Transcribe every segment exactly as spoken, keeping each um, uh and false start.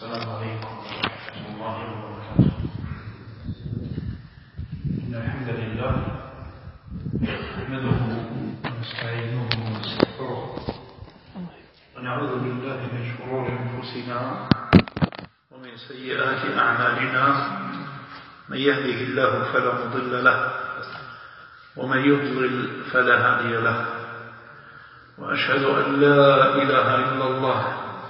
السلام عليكم ورحمة الله وبركاته. إن الحمد لله نحمده ونستعينه ونستغفره ونعوذ بالله من شرور أنفسنا ومن سيئات أعمالنا. من يهده الله فلا مضل له ومن يضلل فلا هادي له، وأشهد أن لا إله إلا الله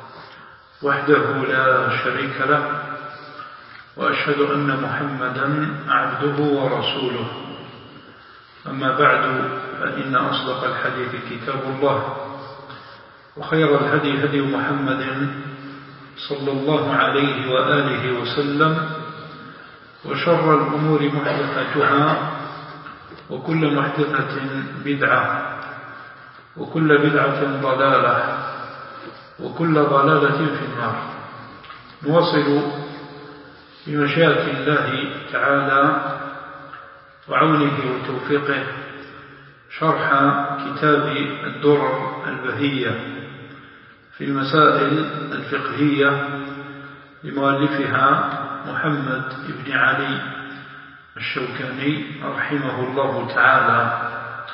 وحده لا شريك له، وأشهد أن محمدا عبده ورسوله. أما بعد، فإن أصدق الحديث كتاب الله، وخير الهدي هدي محمد صلى الله عليه وآله وسلم، وشر الأمور محدثاتها، وكل محدثة بدعة، وكل بدعة ضلالة، وكل ضلالة في النار. نواصل بمشيئة الله تعالى وعونه وتوفيقه شرح كتاب الدرر البهية في المسائل الفقهية لمؤلفها محمد بن علي الشوكاني رحمه الله تعالى.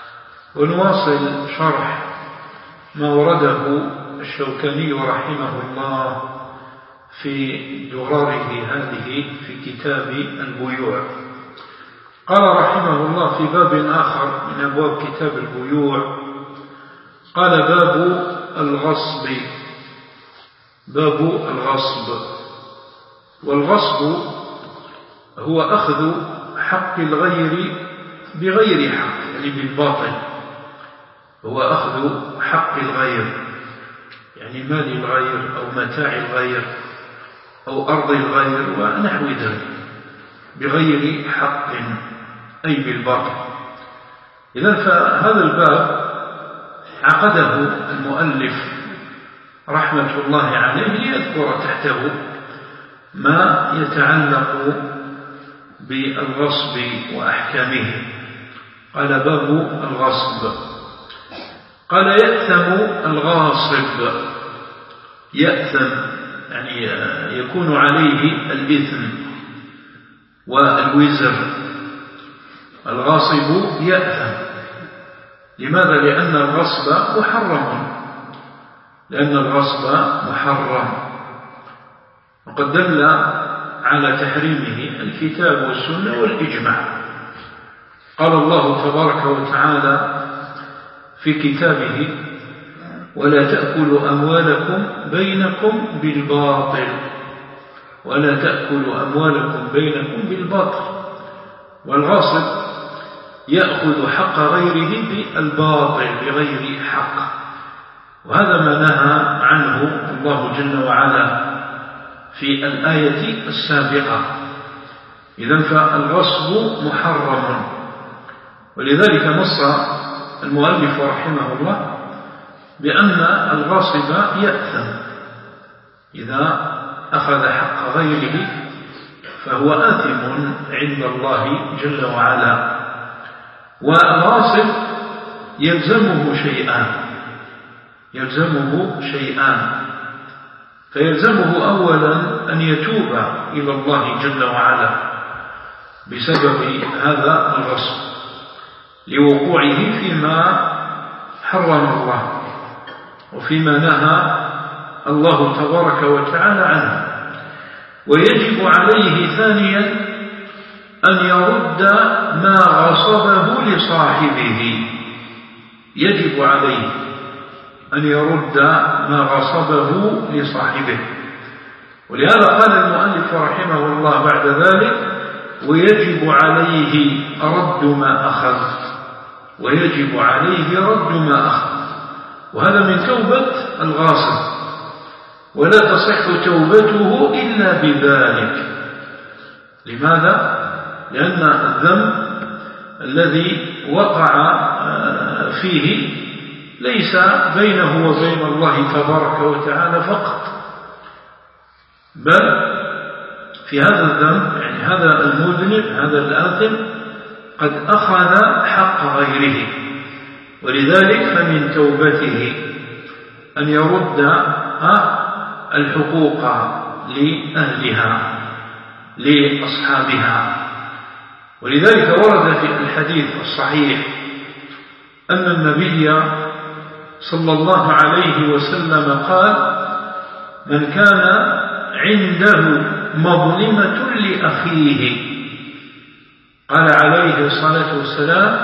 ونواصل شرح ما ورده الشوكاني رحمه الله في دراره هذه في كتاب البيوع. قال رحمه الله في باب آخر من أبواب كتاب البيوع، قال باب الغصب. باب الغصب، والغصب هو أخذ حق الغير بغير حق، يعني بالباطل. هو أخذ حق الغير، يعني مال الغير أو متاع الغير أو أرض الغير ونحو ذلك بغير حق، أي بالباطل. إذن فهذا الباب عقده المؤلف رحمة الله عليه ليذكر تحته ما يتعلق بالغصب وأحكامه. قال باب الغصب. قال يأثم الغاصب. يأثم يعني يكون عليه الإثم والوزر. الغاصب يأثم. لماذا؟ لأن الغصب محرم، لأن الغصب محرم، وقد دل على تحريمه الكتاب والسنة والإجماع. قال الله تبارك وتعالى في كتابه: ولا تأكلوا أموالكم بينكم بالباطل. ولا تأكلوا أموالكم بينكم بالباطل. والغاصب يأخذ حق غيره بالباطل بغير حق، وهذا ما نهى عنه الله جل وعلا في الآية السابقة. إذن فالغصب محرم، ولذلك نص المؤلف رحمه الله بأن الغاصب يأثم إذا أخذ حق غيره، فهو آثم عند الله جل وعلا. والغاصب يلزمه شيئان يلزمه شيئان فيلزمه أولا أن يتوب إلى الله جل وعلا بسبب هذا الغصب لوقوعه فيما حرم الله وفيما نهى الله تبارك وتعالى عنه. ويجب عليه ثانيا أن يرد ما غصبه لصاحبه. يجب عليه أن يرد ما غصبه لصاحبه. ولهذا قال المؤلف رحمه الله بعد ذلك: ويجب عليه رد ما أخذ. ويجب عليه رد ما أخذ، وهذا من توبة الغاصب، ولا تصح توبته إلا بذلك. لماذا؟ لأن الذنب الذي وقع فيه ليس بينه وبين الله تبارك وتعالى فقط، بل في هذا الذنب يعني هذا المذنب هذا الآثم قد أخذ حق غيره. ولذلك فمن توبته أن يرد الحقوق لأهلها لأصحابها. ولذلك ورد في الحديث الصحيح أن النبي صلى الله عليه وسلم قال: من كان عنده مظلمة لأخيه، قال عليه الصلاة والسلام: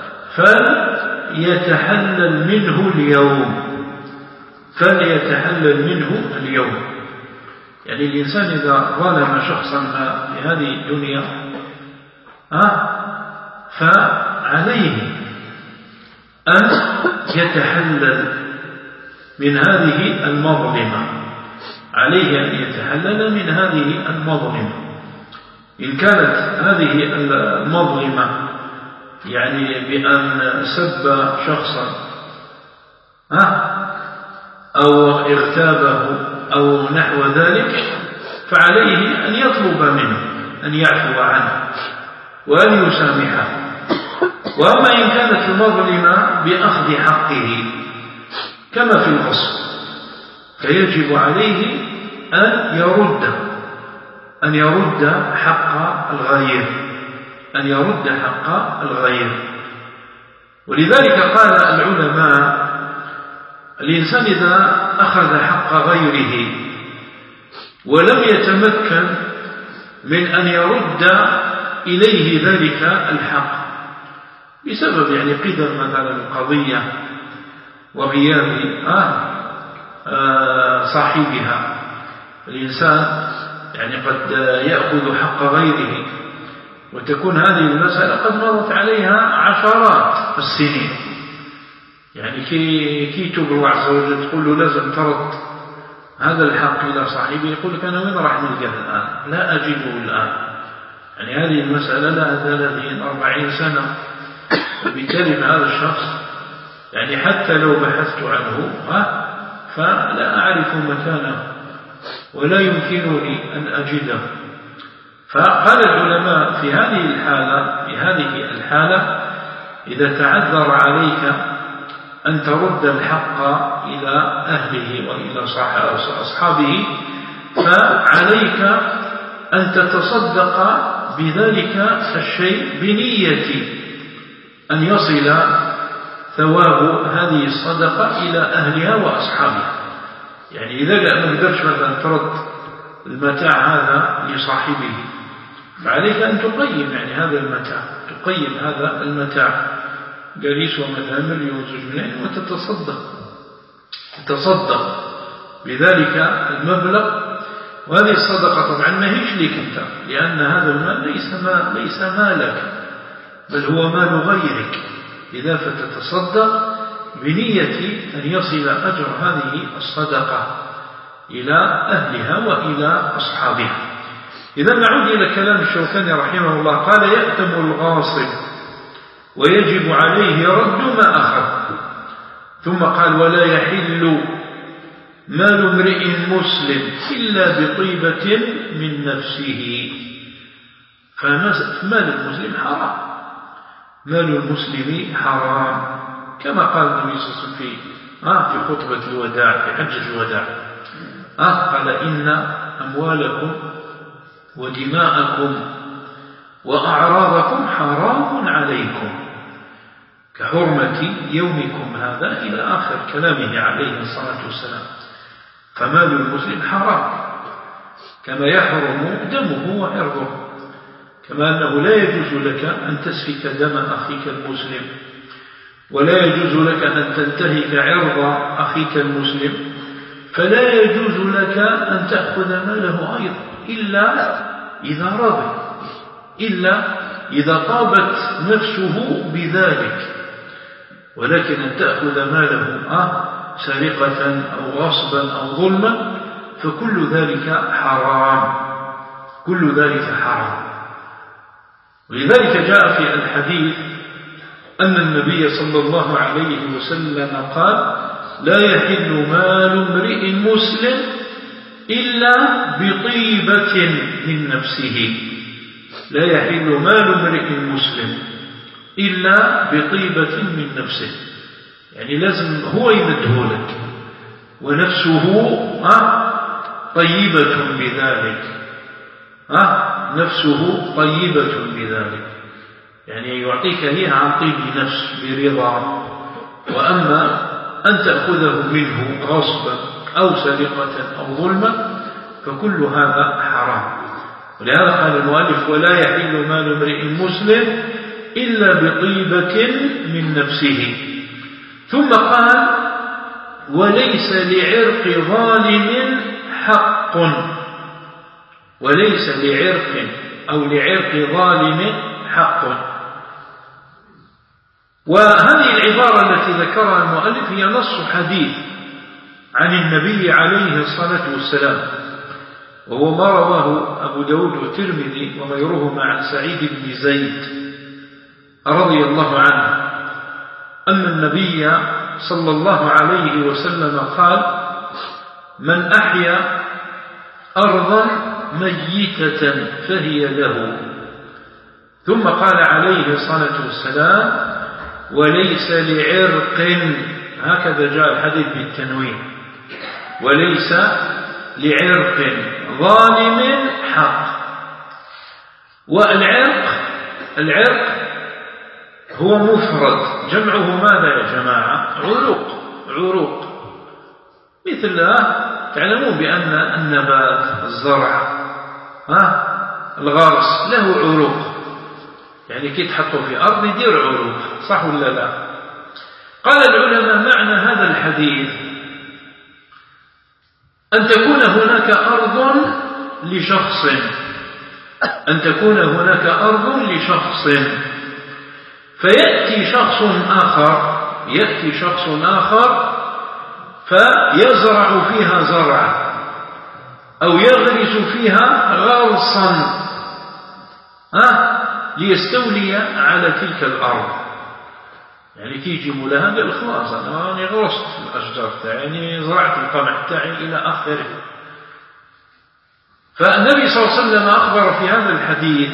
فليتحلل منه اليوم فليتحلل منه اليوم. يعني الإنسان إذا ظلم شخصا في هذه الدنيا فعليه أن يتحلل من هذه المظلمة عليه أن يتحلل من هذه المظلمة. إن كانت هذه المظلمة يعني بأن سب شخصا أو اغتابه أو نحو ذلك، فعليه أن يطلب منه أن يعفو عنه وأن يسامحه. وأما إن كانت المظلمة بأخذ حقه كما في الغصب، فيجب عليه أن يرد أن يرد حق الغير أن يرد حق الغير. ولذلك قال العلماء: الإنسان إذا أخذ حق غيره ولم يتمكن من أن يرد إليه ذلك الحق بسبب يعني قدر مثلا القضية وغياب آه آه صاحبها، الإنسان يعني قد يأخذ حق غيره وتكون هذه المسألة قد مرت عليها عشرات السنين، يعني كي كي تقول الله عز وجل تقول له لازم ترد هذا الحق إلى صاحبه، يقول لك أنا وين راح نلقاه الآن؟ لا أجده الآن. يعني هذه المسألة لها ثلاثين أربعين سنة، وبالتالي هذا الشخص يعني حتى لو بحثت عنه ها فلا أعرف مكانه ولا يمكنني أن أجده. فقال العلماء في هذه الحالة في هذه الحالة إذا تعذر عليك أن ترد الحق إلى أهله وإلى أصحابه، فعليك أن تتصدق بذلك الشيء بنية أن يصل ثواب هذه الصدقة إلى أهلها وأصحابها. يعني إذا ما قدرش مثلا ترد المتاع هذا لصاحبه، فعليك أن تقيم يعني هذا المتاع تقيم هذا المتاع قال يسوى مثلا مليون زوج وتتصدق تتصدق بذلك المبلغ. وهذه الصدقة طبعا ما هيش لك أنت، لأن هذا المال ليس, ما ليس مالك بل هو مال غيرك، إذا فتتصدق بنية أن يصل أجر هذه الصدقة إلى أهلها وإلى أصحابها. إذا نعود إلى كلام الشوكاني رحمه الله، قال: يأتم الغاصب ويجب عليه رد ما أخذ. ثم قال: ولا يحل مال امرئ مسلم إلا بطيبة من نفسه. فمال المسلم حرام، مال المسلم حرام، كما قال النبي صلى الله عليه وسلم في آه في خطبة الوداع في حجة الوداع آه قال: إن أموالكم ودماءكم وأعراضكم حرام عليكم كحرمة يومكم هذا، إلى آخر كلامه عليه الصلاة والسلام. فمال المسلم حرام كما يحرم دمه وعرضه، كما أنه لا يجوز لك أن تسفك دم أخيك المسلم، ولا يجوز لك أن تنتهك عرض أخيك المسلم، فلا يجوز لك أن تأخذ ماله أيضا إلا إذا رضي، إلا إذا طابت نفسه بذلك. ولكن أن تأخذ ماله آه سرقة أو غصبا أو ظلما فكل ذلك حرام، كل ذلك حرام. ولذلك جاء في الحديث أن النبي صلى الله عليه وسلم قال: لا يحل مال امرئ مسلم إلا بطيبة من نفسه. لا يحل مال امرئ مسلم إلا بطيبة من نفسه، يعني لازم هو يمده لك ونفسه طيبة بذلك، ها نفسه طيبة بذلك، يعني يعطيك إياها عن طيب نفس برضا. وأما أن تأخذه منه غصبا أو سرقة أو ظلما فكل هذا حرام. ولهذا قال المؤلف: ولا يحل مال امرئ مسلم إلا بطيبة من نفسه. ثم قال: وليس لعرق ظالم حق، وليس لعرق أو لعرق ظالم حق. وهذه العبارة التي ذكرها المؤلف هي نص حديث عن النبي عليه الصلاة والسلام، وهو ما رواه أبو داود والترمذي وغيرهما عن سعيد بن زيد رضي الله عنه أن النبي صلى الله عليه وسلم قال: من أحيا أرضا ميتة فهي له. ثم قال عليه الصلاة والسلام: وليس لعرق، هكذا جاء الحديث بالتنوين، وليس لعرق ظالم حق. والعرق العرق هو مفرد، جمعه ماذا يا جماعة؟ عروق. عروق مثل تعلمون بأن النبات، الزرع، ها الغرس له عروق، يعني كي تحطه في أرض يدير عروق، صح ولا لا؟ قال العلماء: معنى هذا الحديث أن تكون هناك أرض لشخص، أن تكون هناك أرض لشخص فيأتي شخص آخر يأتي شخص آخر فيزرع فيها زرعا أو يغرس فيها غرسا ها ليستولي على تلك الأرض. يعني تيجي مولاها قال: خلاص أنا غرست في الأشجار تاعي، زرعت القمح تاعي إلى آخره. فالنبي صلى الله عليه وسلم أخبر في هذا الحديث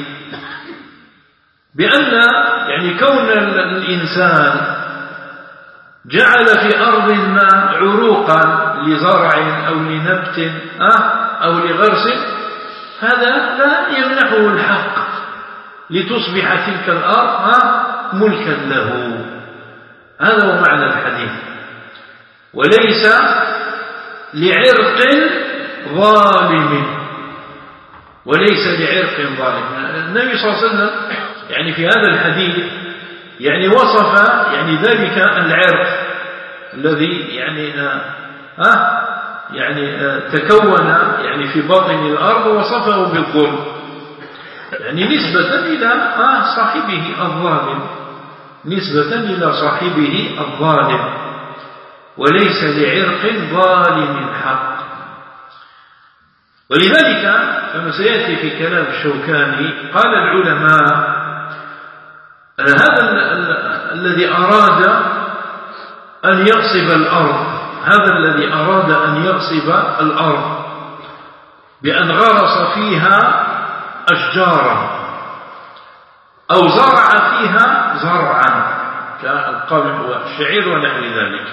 بأن يعني كون الإنسان جعل في أرض ما عروقا لزرع أو لنبت أو لغرس، هذا لا يمنحه الحق لتصبح تلك الأرض ملكا له. هذا هو معنى الحديث: وليس لعرق ظالم، وليس لعرق ظالم. النبي صلى الله عليه وسلم يعني في هذا الحديث يعني وصف يعني ذلك العرق الذي يعني آه يعني آه تكون يعني في باطن الأرض، وصفه بالظلم، يعني نسبة إلى آه صاحبه الظالم، نسبة إلى صاحبه الظالم. وليس لعرق ظالم حق. ولذلك كما سيأتي في كلام الشوكاني قال العلماء: هذا الذي أراد أن يغصب الأرض، هذا الذي أراد أن يغصب الأرض بأن غرس فيها أشجارا أو زرع فيها زرعا كالقمح والشعير ونحو ذلك،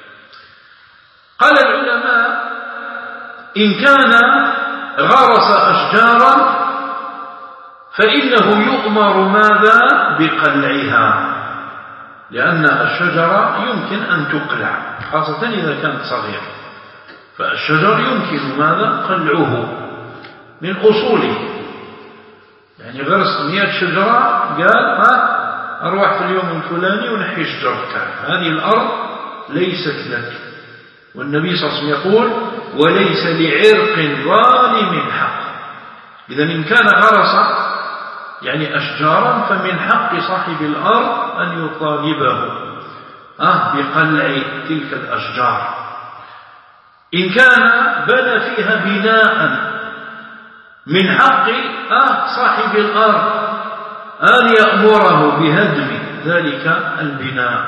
قال العلماء: إن كان غرس أشجارا فإنه يؤمر ماذا؟ بقلعها، لأن الشجرة يمكن أن تقلع خاصة إذا كانت صغيرة، فالشجر يمكن ماذا؟ قلعه من أصوله. يعني غرس مئة شجرة قال ها أروح في اليوم الفلاني ونحي شجرتك، هذه الأرض ليست لك. والنبي صلى الله عليه وسلم يقول: وليس لعرق ظالم حق. إذا إن كان غرس يعني أشجارا فمن حق صاحب الأرض أن يطالبه آه بقلع تلك الأشجار. إن كان بنى فيها بناء من حق آه صاحب الأرض أن يأمره بهدم ذلك البناء.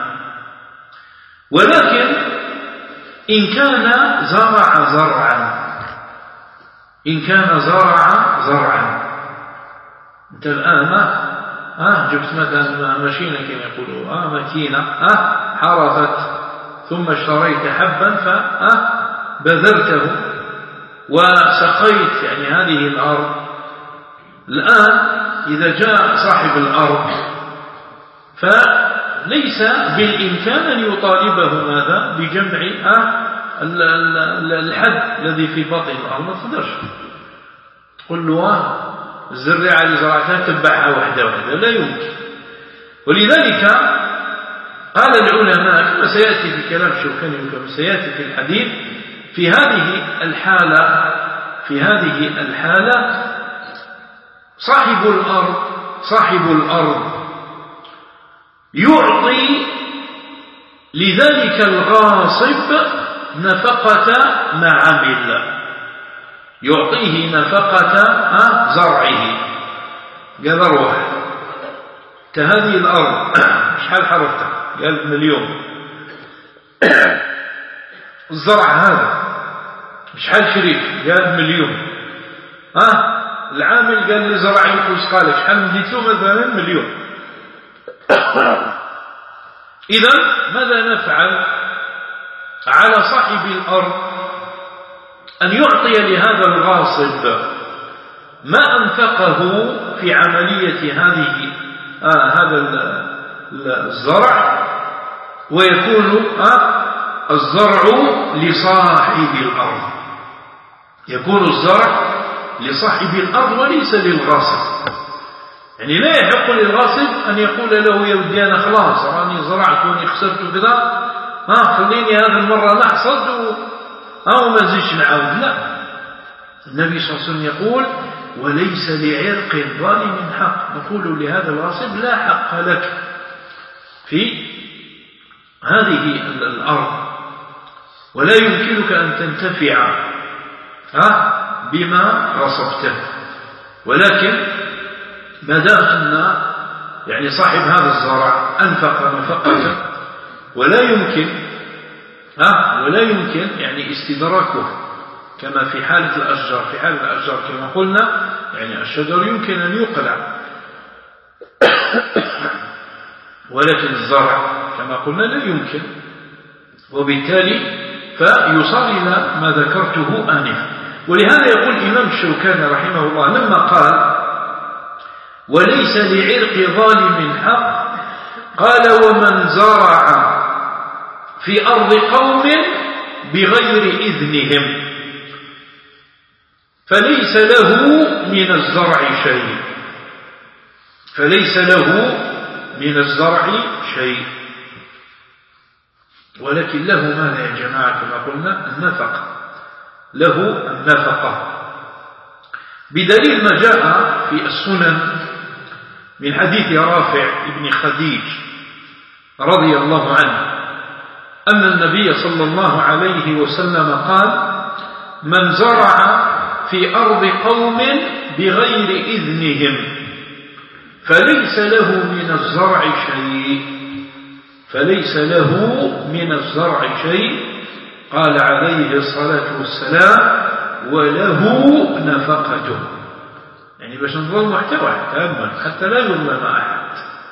ولكن إن كان زرع زرعا إن كان زرع زرعا أنت الآن آه جبت مثلا ماشينة كما يقولوا آه ماكينة آه حرثت ثم اشتريت حبا فبذرته وسقيت يعني هذه الأرض، الآن إذا جاء صاحب الأرض فليس بالإمكان أن يطالبه ماذا بجمع الحد الذي في بطن الأرض، ما تقدرش تقول له الزريعة اللي زرعتها تبعها واحدة واحدة، لا يمكن. ولذلك قال العلماء كما سيأتي في كلام الشوكاني وكما سيأتي في الحديث في هذه الحالة في هذه الحالة صاحب الأرض صاحب الأرض يعطي لذلك الغاصب نفقة ما عمل، يعطيه نفقة زرعه. قال روح كهذه الأرض شحال حرفتها؟ قال مليون. الزرع هذا شحال شريك؟ قال مليون. ها العامل قال لي زرع ينقص، قال شحال مديت له؟ مثلا مليون. إذا ماذا نفعل؟ على صاحب الأرض أن يعطي لهذا الغاصب ما أنفقه في عملية هذه آه هذا الزرع، ويكون آه الزرع لصاحب الأرض، يكون الزرع لصاحب الأرض وليس للغاصب. يعني لا يحق للغاصب أن يقول له يا ودي أنا خلاص راني زرعت واني خسرت كذا، ها خليني هذه المرة نحصد أو ما زيش نعاود. لا، النبي صلى الله عليه وسلم يقول وليس لعرق ظالم حق، نقول لهذا الغاصب لا حق لك في هذه الأرض، ولا يمكنك أن تنتفع بما غصبته. ولكن ما دام أن يعني صاحب هذا الزرع أنفق نفقته ولا يمكن ها ولا يمكن يعني استدراكه، كما في حالة الأشجار. في حالة الأشجار كما قلنا يعني الشجر يمكن أن يقلع، ولكن الزرع كما قلنا لا يمكن، وبالتالي فيصل إلى ما ذكرته آنفا. ولهذا يقول الإمام الشوكاني رحمه الله لما قال وليس لعرق ظالم حق، قال ومن زرع في أرض قوم بغير إذنهم فليس له من الزرع شيء، فليس له من الزرع شيء، ولكن له ماذا يا جماعة؟ كما قلنا النفقة، له النفقة، بدليل ما جاء في السنن من حديث رافع بن خديج رضي الله عنه أن النبي صلى الله عليه وسلم قال من زرع في أرض قوم بغير إذنهم فليس له من الزرع شيء، فليس له من الزرع شيء، قال عليه الصلاة والسلام وله نفقته. يعني باش نظل محتوى تماما حتى لا يظلم أحد،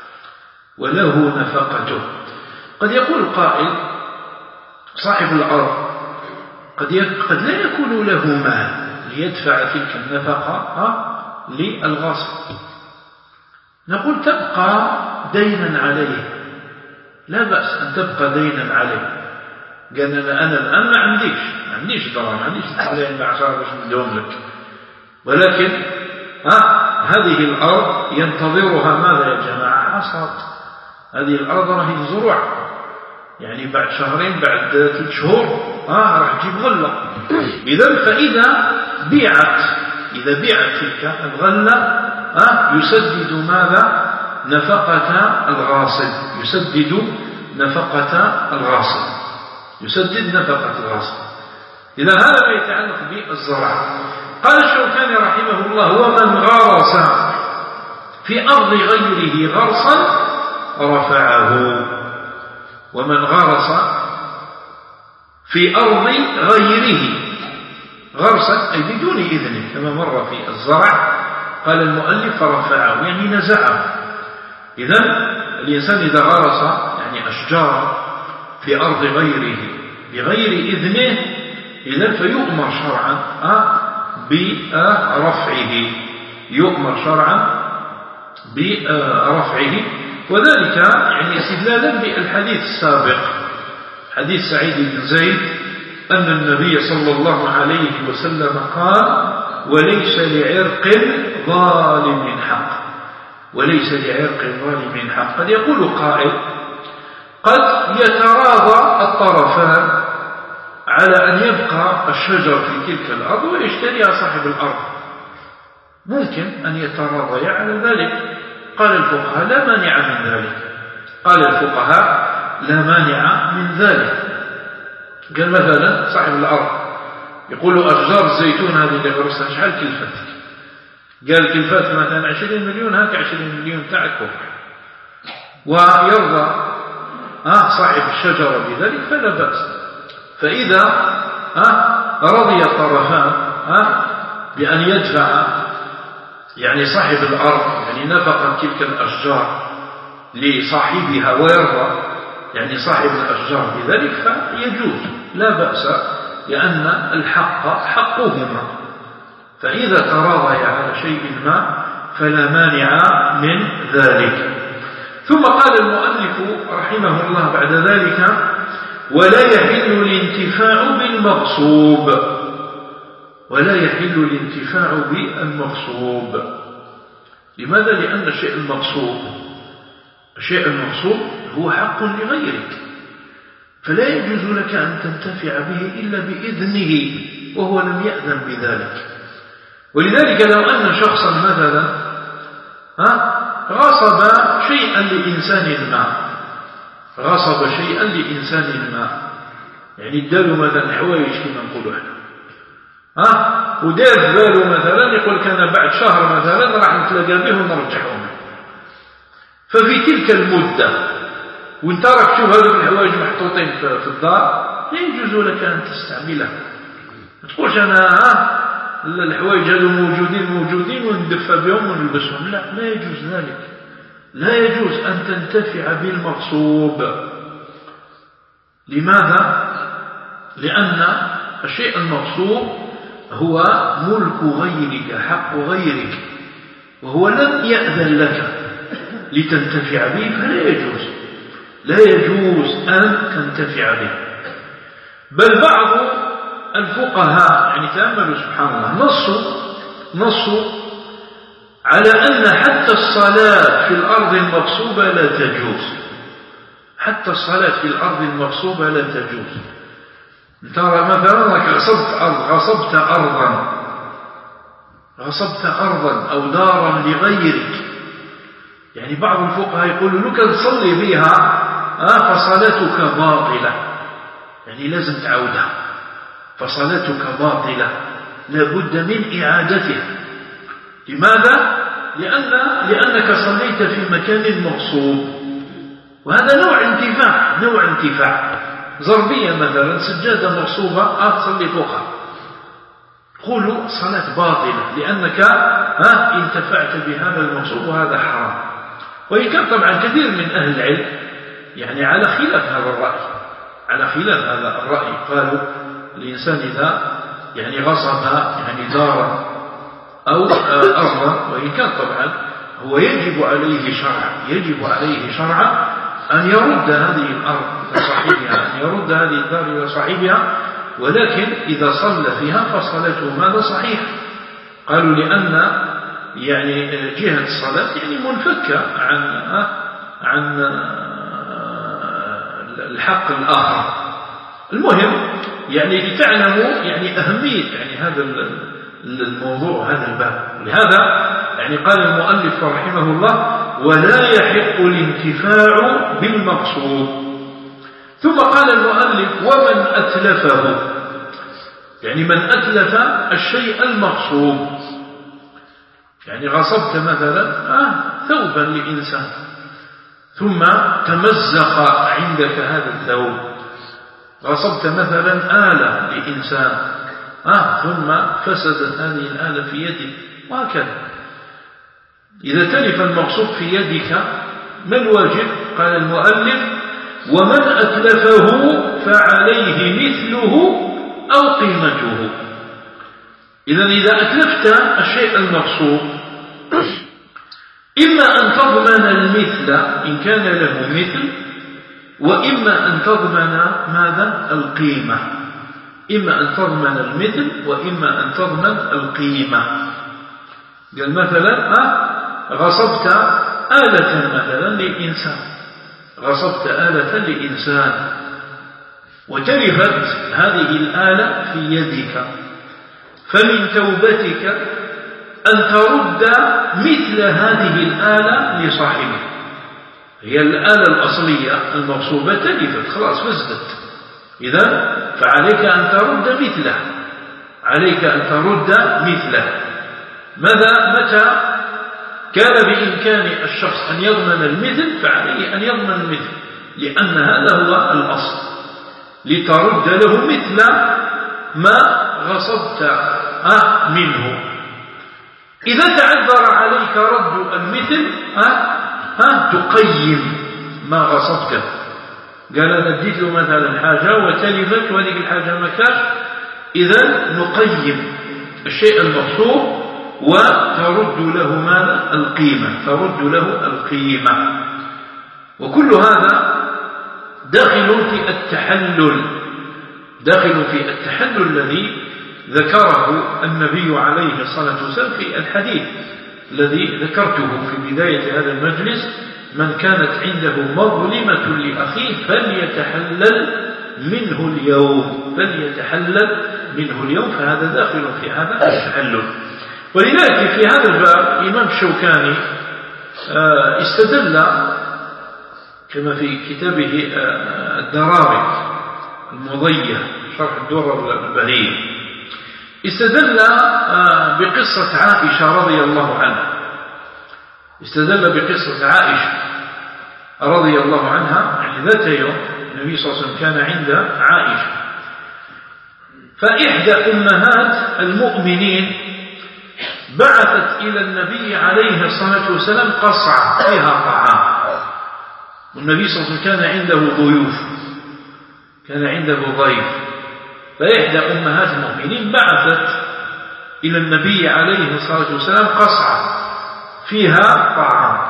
وله نفقته. قد يقول قائل صاحب الأرض قد, قد لا يكون له مال ليدفع تلك النفقة للغاصب، نقول تبقى دينا عليه، لا بأس أن تبقى دينا عليه. قال أنا, أنا الآن ما عنديش ما عنديش دراهم، ما عنديش تحلين بعشرة باش نديهم لك، ولكن ها هذه الأرض ينتظرها ماذا يا جماعة؟ حصاد. هذه الأرض راهي زروع، يعني بعد شهرين بعد ثلاث شهور ها راح تجيب غلة. إذا فإذا بيعت إذا بيعت تلك الغلة ها يسدد ماذا؟ نفقة الغاصب، يسدد نفقة الغاصب، يسدد نفقة الغاصب. إذا هذا ما يتعلق بالزراعة. قال الشوكاني رحمه الله ومن غرس في أرض غيره غرسا رفعه، ومن غرس في أرض غيره غرسا أي بدون إذنه كما مر في الزرع، قال المؤلف رفعه يعني نزعه. إذن الإنسان إذا غرس يعني أشجار في أرض غيره بغير إذنه إذن فيؤمر شرعا برفعه، يؤمر شرعا برفعه، وذلك يعني استدلالا بالحديث السابق، حديث سعيد بن زيد أن النبي صلى الله عليه وسلم قال: وليس لعرق ظالم حق، وليس لعرق ظالم حق. قد يقول قائل: قد يتراضى الطرفان على أن يبقى الشجر في تلك الأرض ويشتريها صاحب الأرض، ممكن أن يتراضيا على ذلك. قال الفقهاء: لا مانع من ذلك، قال الفقهاء: لا مانع من ذلك. قال مثلا صاحب الأرض يقول: أشجار الزيتون هذه اللي غرسها شحال كلفتك؟ قال: كلفات مثلا عشرين مليون، هاك عشرين مليون تاعك وفر، ويرضى صاحب الشجرة بذلك فلا بأس. فإذا رضي الطرفان بأن يدفع يعني صاحب الأرض يعني نفقة تلك الأشجار لصاحبها ويرضى يعني صاحب الأشجار بذلك فيجوز، لا بأس، لأن الحق حقهما. فإذا تراضي على شيء ما فلا مانع من ذلك. ثم قال المؤلف رحمه الله بعد ذلك: ولا يحل الانتفاع بالمغصوب، ولا يحل الانتفاع بالمغصوب. لماذا؟ لأن الشيء المغصوب الشيء المغصوب هو حق لغيرك، فلا يجوز لك أن تنتفع به إلا بإذنه وهو لم يأذن بذلك. ولذلك لو أن شخصا مثلا غصب شيئا لإنسان ما غصب شيئا لإنسان ما يعني اداله مثلا حوايج كما نقولوا احنا ها ودار باله مثلا يقول كان بعد شهر مثلا راح نتلاقى به ونرجعهم، ففي تلك المدة وانت راك تشوف هذوك الحوايج محطوطين في الدار لا يجوز لك أن تستعملها. ما تقولش أنا ها الحوايج هذو موجودين موجودين وندفى بهم ونلبسهم، لا لا يجوز ذلك، لا يجوز أن تنتفع بالمغصوب. لماذا؟ لأن الشيء المغصوب هو ملك غيرك، حق غيرك، وهو لم يأذن لك لتنتفع به، فلا يجوز لا يجوز أن تنتفع به. بل بعض الفقهاء يعني تأملوا سبحان الله نصوا نصوا على أن حتى الصلاة في الأرض المغصوبة لا تجوز، حتى الصلاة في الأرض المغصوبة لا تجوز. ترى مثلا غصبت أرض غصبت أرضا غصبت أرضا أو دارا لغيرك، يعني بعض الفقهاء يقولوا لك تصلي بها فصلاتك باطلة، يعني لازم تعودها، فصلاتك باطلة لابد من إعادتها. لماذا؟ لأن لأنك صليت في مكان مغصوب، وهذا نوع انتفاع نوع انتفاع ضربية مثلا سجادة مغصوبة تصلي فوقها، قولوا صلاة باطلة لأنك ها انتفعت بهذا المغصوب وهذا حرام. وإن كان طبعا كثير من أهل العلم يعني على خلاف هذا الرأي على خلاف هذا الرأي قالوا الإنسان إذا يعني غصب يعني دارا أو أرضا، وإن كان طبعا هو يجب عليه شرعا يجب عليه شرعا أن يرد هذه الأرض إلى صاحبها، أن يرد هذه الدار إلى صاحبها، ولكن إذا صلى فيها فصلاته ماذا صحيح. قالوا لأن يعني جهة الصلاة يعني منفكة عن عن الحق الآخر. المهم يعني لتعلموا يعني أهمية يعني هذا الموضوع هذا الباب. لهذا يعني قال المؤلف رحمه الله: ولا يحق الانتفاع بالمقصود. ثم قال المؤلف: ومن أتلفه، يعني من أتلف الشيء المغصوب، يعني غصبت مثلا آه ثوبا لإنسان ثم تمزق عندك هذا الثوب، غصبت مثلا آلة لإنسان آه ثم فسدت هذه الآلة في يدك، وهكذا. إذا تلف المغصوب في يدك ما الواجب؟ قال المؤلف: ومن أتلفه فعليه مثله أو قيمته. إذا إذا أتلفت الشيء المغصوب إما أن تضمن المثل إن كان له مثل، وإما أن تضمن ماذا؟ القيمة. إما أن تضمن المثل وإما أن تضمن القيمة. قال مثلا غصبت آلة مثلا لإنسان، غصبت آلة لإنسان وتلفت هذه الآلة في يدك، فمن توبتك أن ترد مثل هذه الآلة لصاحبه. هي الآلة الأصلية المغصوبة تلفت خلاص فسدت، إذن فعليك أن ترد مثله، عليك أن ترد مثله. ماذا متى كان بإمكان الشخص أن يضمن المثل فعليه أن يضمن المثل، لأن هذا هو الأصل، لترد له مثل ما غصبت منه. إذا تعذر عليك رد المثل ها ها تقيم ما غصبته. قال أنا اديت له مثلا حاجة وتلفت وهذه الحاجة ما كانش، إذا نقيم الشيء المغصوب وترد له ماذا؟ القيمة، ترد له القيمة. وكل هذا داخل في التحلل، داخل في التحلل الذي ذكره النبي عليه الصلاة والسلام في الحديث الذي ذكرته في بداية هذا المجلس: من كانت عنده مظلمة لأخيه فليتحلل منه اليوم، فليتحلل منه اليوم. فهذا داخل في هذا التحلل. ولذلك في هذا الباب الإمام الشوكاني استدل كما في كتابه الدراري المضية شرح الدرر البهية، استدل بقصة عائشة رضي الله عنها، استدل بقصة عائشة رضي الله عنها. يعني ذات يوم النبي صلى الله عليه وسلم كان عند عائشة، فإحدى أمهات المؤمنين بعثت إلى النبي عليه الصلاة والسلام قصعة فيها طعام، والنبي صلى الله عليه وسلم كان عنده ضيوف، كان عنده ضيف. فإحدى أمهات المؤمنين بعثت إلى النبي عليه الصلاة والسلام قصعة فيها طعام،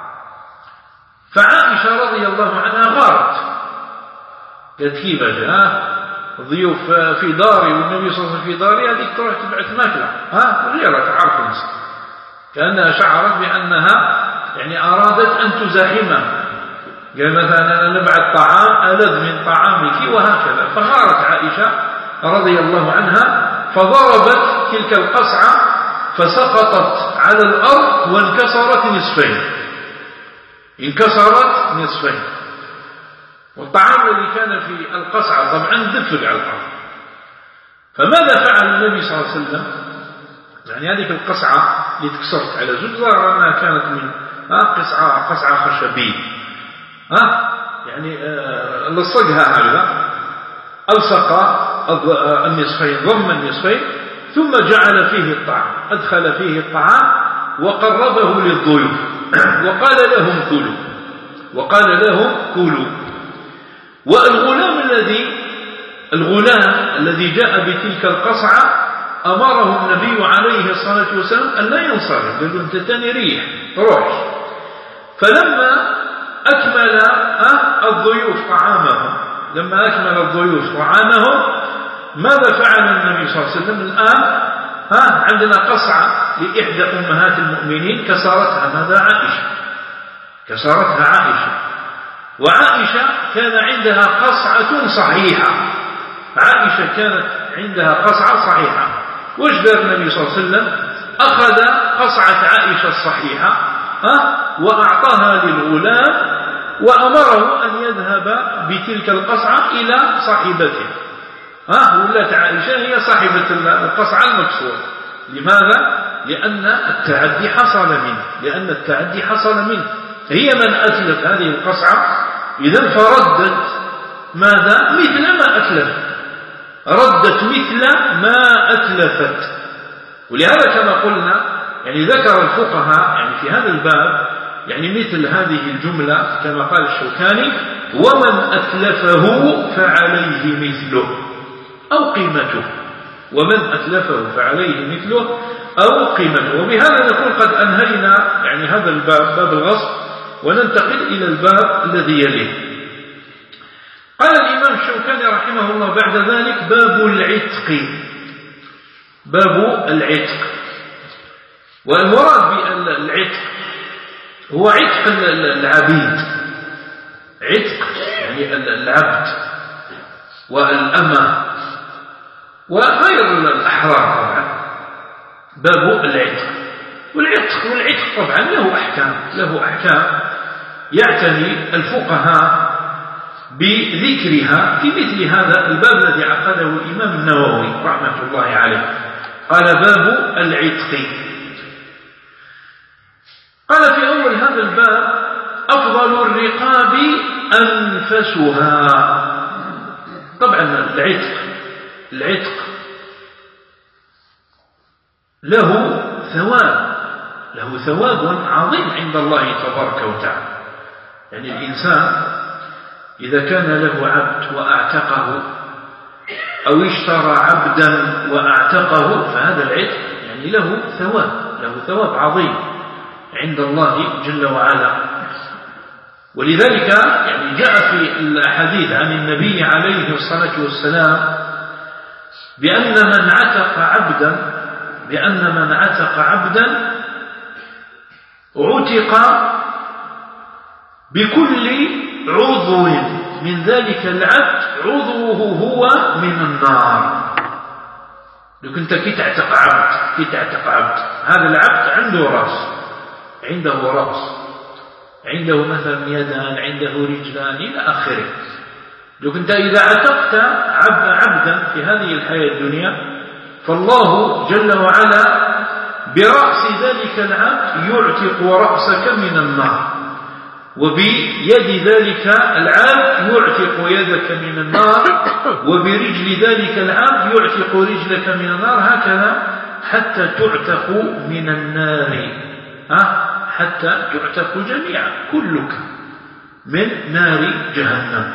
فعائشة رضي الله عنها غارت، قالت كيف جاء الضيوف في داري والنبي صلى الله عليه وسلم في داري، هذيك تروح تبعث ماكلة ها غيرك عارف نفسك، كأنها شعرت بأنها يعني أرادت أن تزاحمه. قال مثلا أنا نبعث طعام ألذ من طعامك وهكذا. فغارت عائشة رضي الله عنها فضربت تلك القصعة فسقطت على الأرض وانكسرت نصفين، انكسرت نصفين. والطعام الذي كان في القصعة طبعا دفق على الأرض. فماذا فعل النبي صلى الله عليه وسلم؟ يعني هذه القصعة اللي تكسرت على زوج ظهر أنها كانت من قصعة قصعة خشبية، ها يعني آه لصقها هكذا، ألصق النصفين، ضم النصفين، ثم جعل فيه الطعام، أدخل فيه الطعام وقربه للضيوف وقال لهم كلوا، وقال لهم كلوا. والغلام الذي الغلام الذي جاء بتلك القصعة أمره النبي عليه الصلاة والسلام أن لا ينصرف، قال له أنت تاني ريح روح. فلما أكمل الضيوف طعامهم، لما أكمل الضيوف طعامهم ماذا فعل النبي صلى الله عليه وسلم؟ الآن ها عندنا قصعة لإحدى أمهات المؤمنين كسرتها ماذا؟ عائشة، كسرتها عائشة. وعائشة كان عندها قصعة صحيحة، عائشة كانت عندها قصعة صحيحة. وش دار النبي صلى الله عليه وسلم؟ أخذ قصعة عائشة الصحيحة ها وأعطاها للغلام وأمره أن يذهب بتلك القصعة إلى صاحبته. ها ولات عائشة هي صاحبة القصعة المكسورة. لماذا؟ لأن التعدي حصل منه، لأن التعدي حصل منه، هي من أتلف هذه القصعة، إذن فردت ماذا؟ مثل ما أتلفت، ردت مثل ما أتلفت. ولهذا كما قلنا يعني ذكر الفقهاء يعني في هذا الباب يعني مثل هذه الجملة كما قال الشوكاني: ومن أتلفه فعليه مثله. أو قيمته، ومن أتلفه فعليه مثله أو قيمته. وبهذا نكون قد أنهينا يعني هذا الباب، باب الغصب، وننتقل إلى الباب الذي يليه. قال الإمام الشوكاني رحمه الله بعد ذلك: باب العتق. باب العتق، والمراد بالعتق هو عتق العبيد، عتق يعني العبد والأمة وغير الأحرار طبعا. باب العتق، والعتق والعتق طبعا له أحكام، له أحكام يعتني الفقهاء بذكرها في مثل هذا الباب الذي عقده الإمام النووي رحمة الله عليه. قال: باب العتق. قال في أول هذا الباب: أفضل الرقاب أنفسها. طبعا العتق العتق له ثواب، له ثواب عظيم عند الله تبارك وتعالى. يعني الإنسان إذا كان له عبد وأعتقه أو اشترى عبدا وأعتقه، فهذا العتق يعني له ثواب، له ثواب عظيم عند الله جل وعلا. ولذلك يعني جاء في الأحاديث عن النبي عليه الصلاة والسلام بأن من عتق عبدا بأن من عتق عبدا عتق بكل عضو من ذلك العبد عضوه هو من النار. لو كنت كي تعتق عبد كي تعتق عبد هذا العبد عنده رأس، عنده رأس، عنده مثلا يدان، عنده رجلان إلى آخره. لو كنت إذا عتقت عبدا في هذه الحياة الدنيا، فالله جل وعلا برأس ذلك العبد يعتق رأسك من النار، وبيد ذلك العبد يعتق يدك من النار، وبرجل ذلك العبد يعتق رجلك من النار، هكذا حتى تعتق من النار، ها حتى تعتق جميعا كلك من نار جهنم.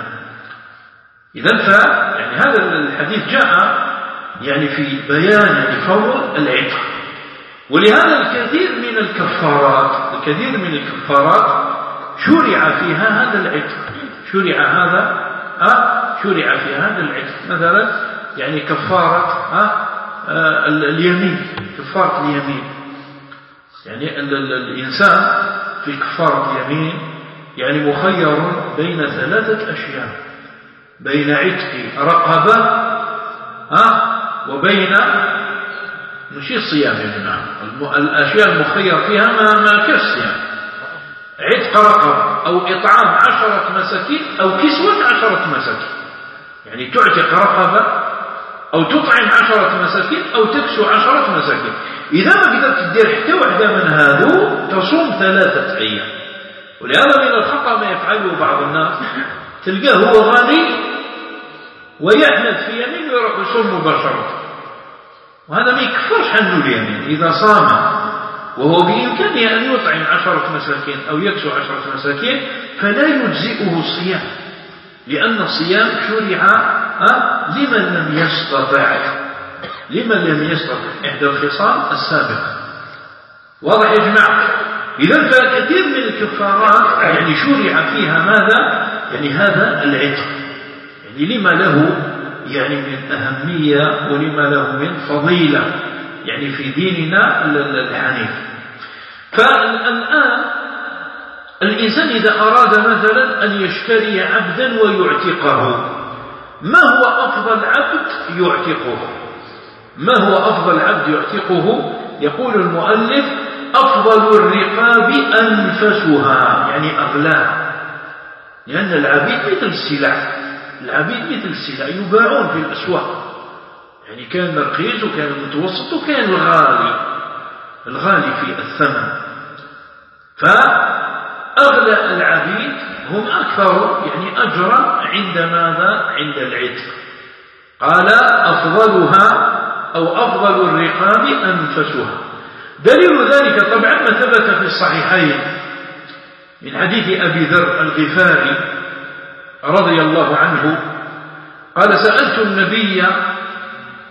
إذن ف يعني هذا الحديث جاء يعني في بيان فضل العتق. ولهذا الكثير من الكفارات الكثير من الكفارات شرع فيها هذا العتق، شرع هذا أه شرع في هذا العتق. مثلا يعني كفارة أه أه اليمين، كفارة اليمين، يعني الإنسان في كفارة اليمين يعني مخير بين ثلاثة أشياء: بين عتق رقبة أه وبين مش الصيام. يعني الأشياء المخير فيها ما ما كالصيام: عتق رقبة أو إطعام عشرة مساكين أو كسوة عشرة مساكين. يعني تعتق رقبة أو تطعم عشرة مساكين أو تكسو عشرة مساكين. إذا ما قدرت تدير حتى واحدة من هذو تصوم ثلاثة أيام. ولهذا من الخطأ ما يفعله بعض الناس، تلقاه هو غني ويحنث في يمين ويروح يصوم مباشرة، وهذا ما يكفرش عنه اليمين إذا صام وهو بإمكانه أن يطعم عشرة مساكين أو يكسو عشرة مساكين، فلا يجزئه الصيام، لأن الصيام شرع لمن لم يستطع لمن لم يستطع إحدى الخصال السابقة. واضح يا جماعة؟ إذن فكثير من الكفارات يعني شرع فيها ماذا؟ يعني هذا العتق، يعني لما له يعني من أهمية ولما له من فضيلة يعني في ديننا الحنيف. فالآن الإنسان إذا أراد مثلا أن يشتري عبدا ويعتقه، ما هو أفضل عبد يعتقه؟ ما هو أفضل عبد يعتقه؟ يقول المؤلف: أفضل الرقاب أنفسها، يعني أغلاها، لأن العبيد مثل السلع، العبيد مثل السلع يباعون في الأسواق، يعني كان الرخيص وكان المتوسط وكان الغالي، الغالي في الثمن. فأغلى العبيد هم أكثر يعني أجرا عند ماذا؟ عند العتق. قال: أفضلها أو أفضل الرقاب أنفسها. دليل ذلك طبعا ما ثبت في الصحيحين من حديث أبي ذر الغفاري رضي الله عنه قال: سألت النبي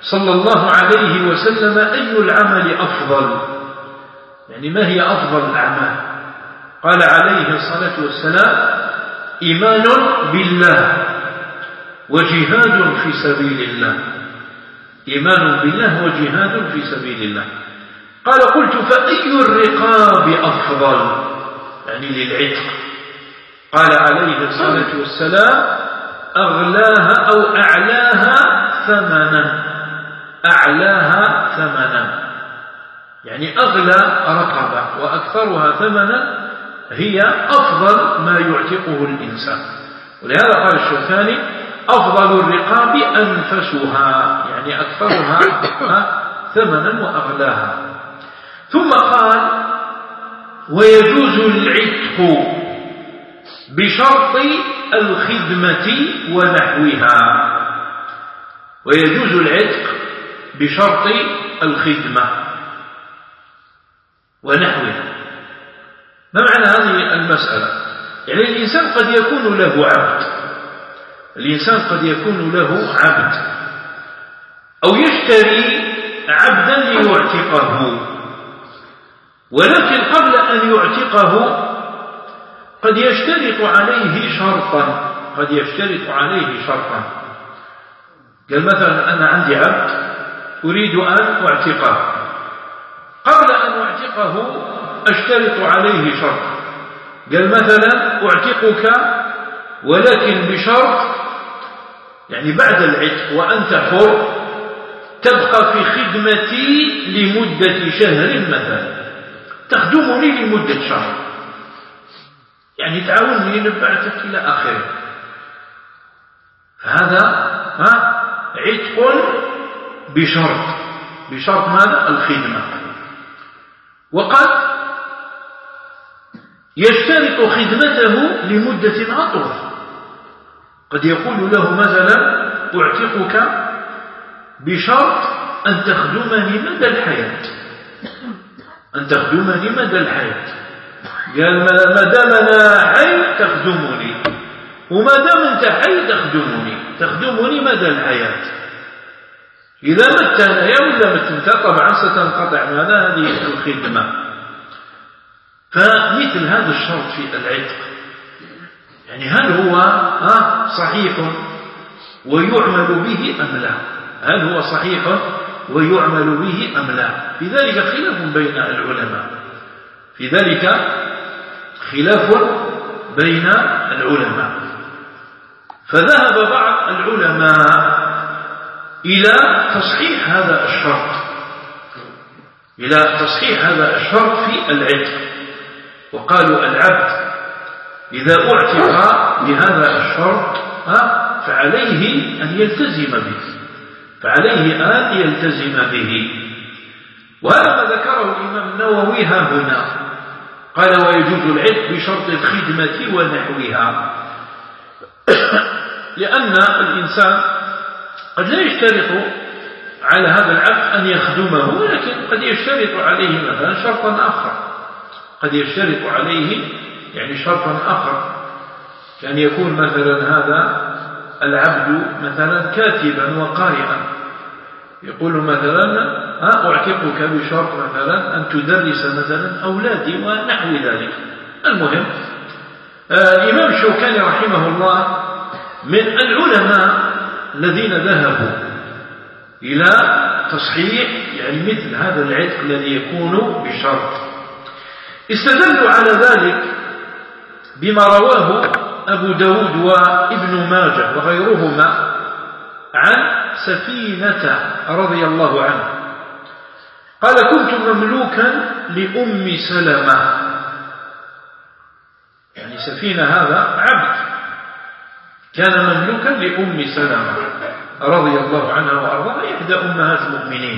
صلى الله عليه وسلم أي العمل أفضل، يعني ما هي أفضل الأعمال؟ قال عليه الصلاة والسلام إيمان بالله وجهاد في سبيل الله. إيمان بالله وجهاد في سبيل الله. قال قلت فأي الرقاب أفضل، يعني للعتق؟ قال عليه الصلاة والسلام أغلاها أو أعلاها ثمنا، أعلاها ثمنا، يعني أغلى رقبة وأكثرها ثمنا هي أفضل ما يعتقه الإنسان. ولهذا قال الشوكاني أفضل الرقاب أنفسها، يعني أكثرها ثمنا وأغلاها. ثم قال ويجوز العتق بشرط الخدمة ونحوها. ويجوز العتق بشرط الخدمة ونحوها. ما معنى هذه المسألة؟ يعني الإنسان قد يكون له عبد، الإنسان قد يكون له عبد أو يشتري عبدا ليعتقه، ولكن قبل أن يعتقه قد يشترط عليه شرطا، قد يشترط عليه شرطا. قال مثلا أنا عندي عبد أريد أن أعتقه، قبل أن أعتقه أشترط عليه شرط. قال مثلا أعتقك ولكن بشرط، يعني بعد العتق وأنت حر تبقى في خدمتي لمدة شهر مثلا، تخدمني لمدة شهر، يعني تعاونني نبعثك إلى آخره. فهذا ها عتق بشرط، بشرط ماذا؟ الخدمة. وقد يشترط خدمته لمدة أطول، قد يقول له مثلا أعتقك بشرط أن تخدمني مدى الحياة، أن تخدمني مدى الحياة. قال ما دام أنا حي تخدمني، وما دام أنت حي تخدمني، تخدمني مدى الحياة. إذا مت أنا يا ولا مت أنت طبعا ستنقطع ماذا هذه الخدمة. فمثل هذا الشرط في العتق، يعني هل هو ها صحيح ويعمل به أم لا؟ هل هو صحيح ويعمل به أم لا؟ في ذلك خلاف بين العلماء، في ذلك خلاف بين العلماء. فذهب بعض العلماء إلى تصحيح هذا الشرط، إلى تصحيح هذا الشرط في العتق، وقالوا العبد إذا أعتق بهذا الشرط فعليه أن يلتزم به، فعليه أن يلتزم به. وهذا ما ذكره الإمام النووي ها هنا، قال ويجوز العتق بشرط الخدمة ونحوها، لأن الإنسان قد لا يشترط على هذا العبد أن يخدمه، ولكن قد يشترط عليه مثلا شرطا آخر، قد يشترط عليه يعني شرطا آخر، كان يكون مثلا هذا العبد مثلا كاتبا وقارئا، يقول مثلا أعتقك بشرط مثلا أن تدرس مثلا أولادي ونحو ذلك. المهم الإمام الشوكاني رحمه الله من العلماء الذين ذهبوا إلى تصحيح يعني مثل هذا العتق الذي يكون بشرط. استدلوا على ذلك بما رواه أبو داود وابن ماجه وغيرهما عن سفينة رضي الله عنه قال كنت مملوكا لأم سلمة، يعني سفينة هذا عبد كان مملوكا لأم سلمة رضي الله عنها وأرضاها، إحدى أمهات المؤمنين.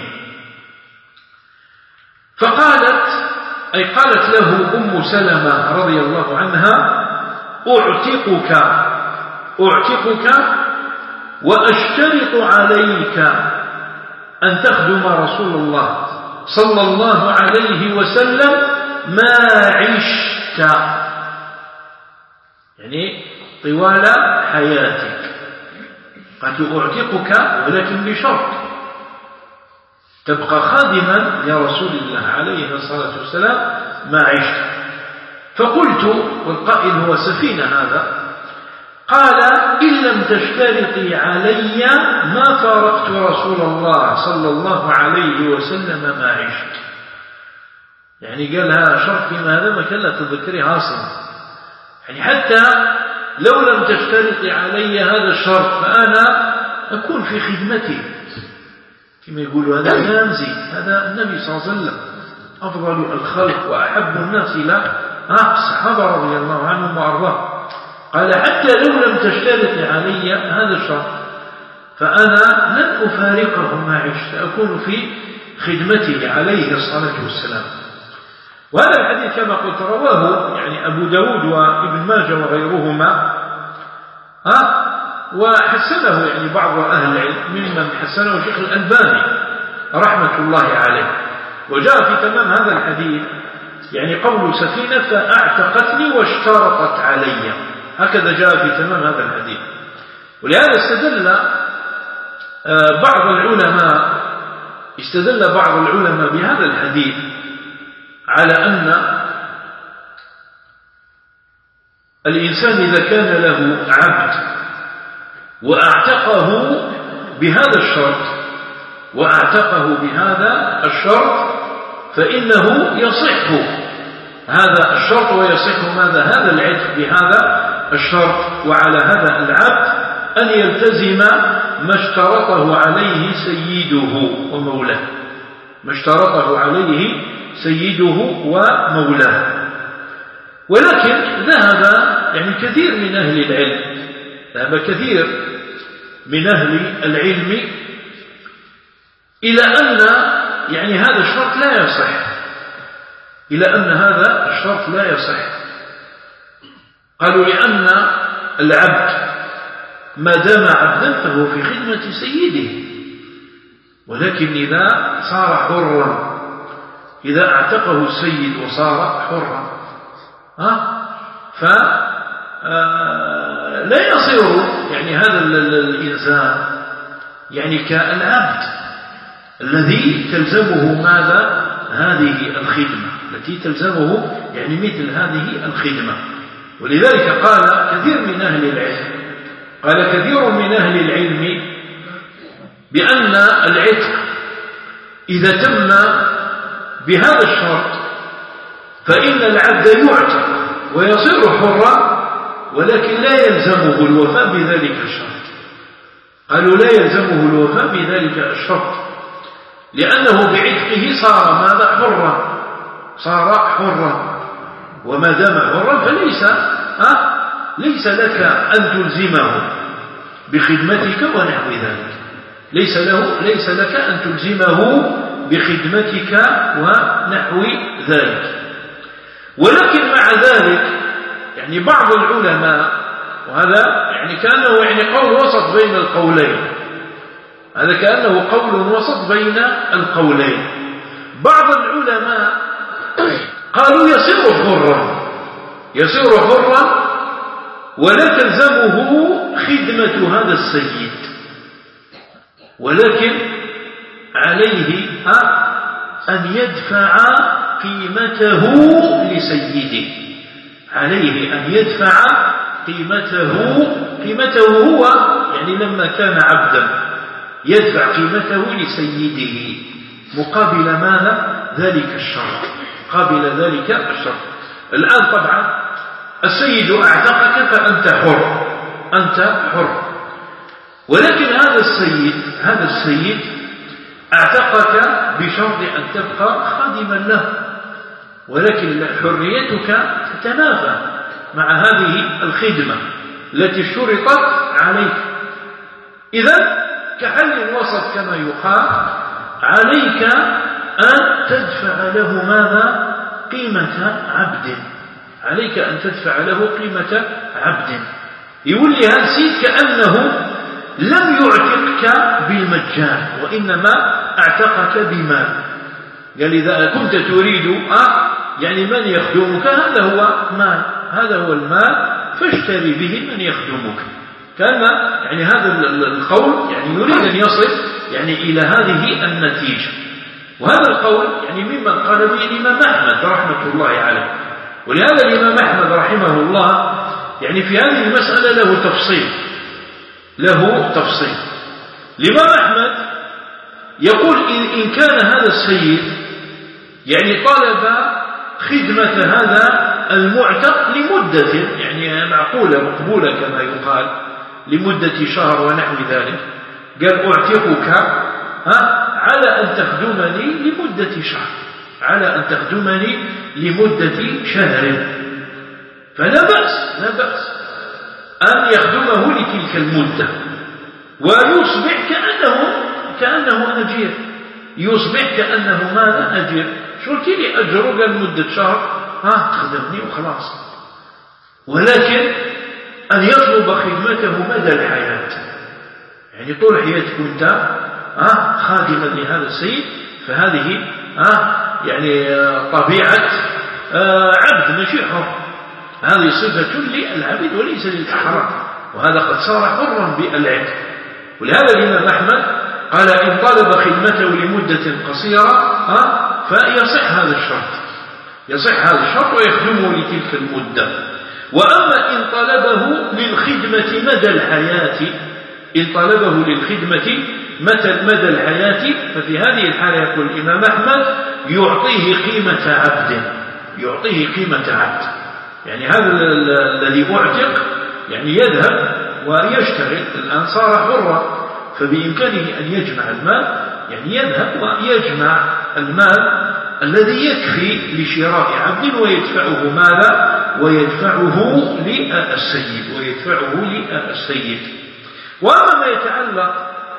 فقالت أي قالت له أم سلمة رضي الله عنها أعتقك أعتقك وأشترط عليك أن تخدم رسول الله صلى الله عليه وسلم ما عشت، يعني طوال حياتك. قد أعتقك ولكن بشرط تبقى خادما لرسول الله عليه الصلاة والسلام ما عشت. فقلت، والقائل هو سفينة هذا، قال إن لم تشترطي علي ما فارقت رسول الله صلى الله عليه وسلم ما عشت. يعني قالها شرط فيما هذا ما كان لا تذكري أصلا، يعني حتى لو لم تشترطي علي هذا الشرط فأنا أكون في خدمتي، كما يقولوا هذا نامزي، هذا النبي صلى الله عليه وسلم أفضل الخلق وأحب الناس إلى الصحابة رضي الله عنهم وأرضاهم. قال حتى لو لم تشترط علي هذا الشرط فأنا لن أفارقه ما عشت، أكون في خدمته عليه الصلاة والسلام. وهذا الحديث كما قلت رواه يعني أبو داود وابن ماجه وغيرهما، ها وحسنه يعني بعض أهل العلم، ممن حسنه شيخ الألباني رحمة الله عليه. وجاء في تمام هذا الحديث يعني قول سفينة فأعتقتني واشترطت علي، هكذا جاء في تمام هذا الحديث. ولهذا استدل بعض العلماء استدل بعض العلماء بهذا الحديث على أن الإنسان إذا كان له عبد وأعتقه بهذا الشرط وأعتقه بهذا الشرط فإنه يصح هذا الشرط ويصح ماذا هذا العتق بهذا الشرط، وعلى هذا العبد أن يلتزم ما اشترطه عليه سيده ومولاه، ما اشترطه عليه سيده ومولاه. ولكن ذهب يعني كثير من أهل العلم ذهب كثير من أهل العلم إلى أن يعني هذا الشرط لا يصح، إلى أن هذا الشرط لا يصح. قالوا لأن العبد ما دام عبدا فهو في خدمة سيده، ولكن إذا صار حرا، إذا اعتقه السيد وصار حرا ها فلا يصير يعني هذا الإنسان يعني كالعبد الذي تلزمه ماذا هذه الخدمة التي تلزمه يعني مثل هذه الخدمة. ولذلك قال كثير من أهل العلم قال كثير من أهل العلم بأن العتق إذا تم بهذا الشرط فإن العبد يعتق ويصير حرا، ولكن لا يلزمه الوفاء بذلك الشرط. قالوا لا يلزمه الوفاء بذلك الشرط لأنه بعتقه صار ماذا حرا، صار حرا، وما دام حرا فليس أه؟ ليس لك أن تلزمه بخدمتك ونحو ذلك، ليس له ليس لك أن تلزمه بخدمتك ونحو ذلك. ولكن مع ذلك يعني بعض العلماء، وهذا يعني كأنه يعني قول وسط بين القولين، هذا كأنه قول وسط بين القولين. بعض العلماء قالوا يصير حرا، يصير حرا ولا تلزمه خدمة هذا السيد، ولكن عليه أن يدفع قيمته لسيده، عليه أن يدفع قيمته قيمته هو يعني لما كان عبدا يدفع قيمته لسيده مقابل ماذا ذلك الشرط، مقابل ذلك الشرط. الآن طبعا السيد أعتقك فأنت حر، أنت حر، ولكن هذا السيد هذا السيد أعتقك بشرط أن تبقى خادما له، ولكن حريتك تتنافى مع هذه الخدمة التي اشترطت عليك. إذن كحل الوسط كما يقال عليك أن تدفع له ماذا قيمة عبد، عليك أن تدفع له قيمة عبد. يولي هذا السيد كأنه لم يعتقك بالمجان وإنما اعتقك بمال. قال إذا كنت تريد أه يعني من يخدمك هذا هو مال، هذا هو المال فاشتري به من يخدمك. كان يعني هذا القول يعني يريد أن يصل يعني إلى هذه النتيجة، وهذا القول يعني ممن قال به الإمام أحمد رحمة الله عليه. ولهذا الإمام أحمد رحمه الله يعني في هذه المسألة له تفصيل له تفصيل الإمام أحمد يقول إن كان هذا السيد يعني طلب خدمة هذا المعتق لمدة يعني معقولة مقبولة كما يقال لمدة شهر ونحو ذلك، قال أعتقك ها على أن تخدمني لمدة شهر على أن تخدمني لمدة شهر، فلا بأس لا بأس أن يخدمه لتلك المدة ويصبح كأنه كأنه أجير، يصبح كأنه ماذا أجير. شو قلت لي أجره قال مدة شهر ها تخدمني وخلاص، ولكن أن يطلب خدمته مدى الحياة، يعني طول حياتك أنت ها خادما لهذا السيد، فهذه ها يعني طبيعة عبد ماشي حر، هذه صفة للعبد وليس للأحرار، وهذا قد صار حرا بالعتق. ولهذا الإمام أحمد قال إن طلب خدمته لمدة قصيرة ها فيصح هذا الشرط يصح هذا الشرط ويخدمه لتلك المدة. وأما إن طلبه للخدمة مدى الحياة إن طلبه للخدمة مدى الحياة ففي هذه الحالة يقول الإمام أحمد يعطيه قيمة عبد يعطيه قيمة عبد يعني هذا الذي أعتق يعني يذهب ويشتغل الآن صار حرا، فبإمكانه أن يجمع المال، يعني يذهب ويجمع المال الذي يكفي لشراء عبد ويدفعه ماذا ويدفعه للسيد ويدفعه للسيد. وأما ما يتعلق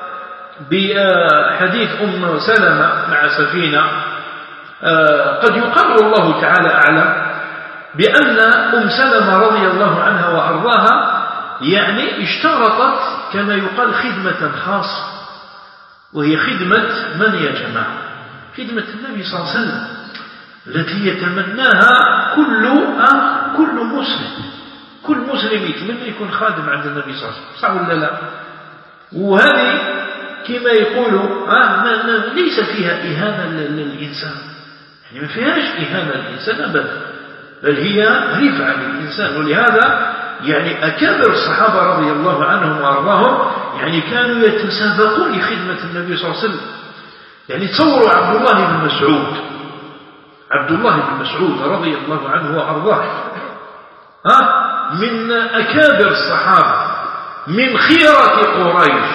بحديث أم سلمة مع سفينة، قد يقر الله تعالى أعلم بأن أم سلمة رضي الله عنها وأرضاها يعني اشترطت كما يقال خدمة خاصة، وهي خدمة من يا جماعة؟ خدمة النبي صلى الله عليه وسلم التي يتمناها كل آه كل مسلم كل مسلم يتمنى يكون خادم عند النبي صلى الله عليه وسلم، صح ولا لا؟ وهذه كما يقولوا آه ما ما ليس فيها إهانة للإنسان، يعني ما فيهاش إهانة للإنسان أبدا، بل هي رفعة للإنسان. ولهذا يعني أكابر الصحابة رضي الله عنهم وأرضاهم يعني كانوا يتسابقون لخدمة النبي صلى الله عليه وسلم. يعني تصوروا عبد الله بن مسعود عبد الله بن مسعود رضي الله عنه وأرضاه ها من أكابر الصحابة من خيرة قريش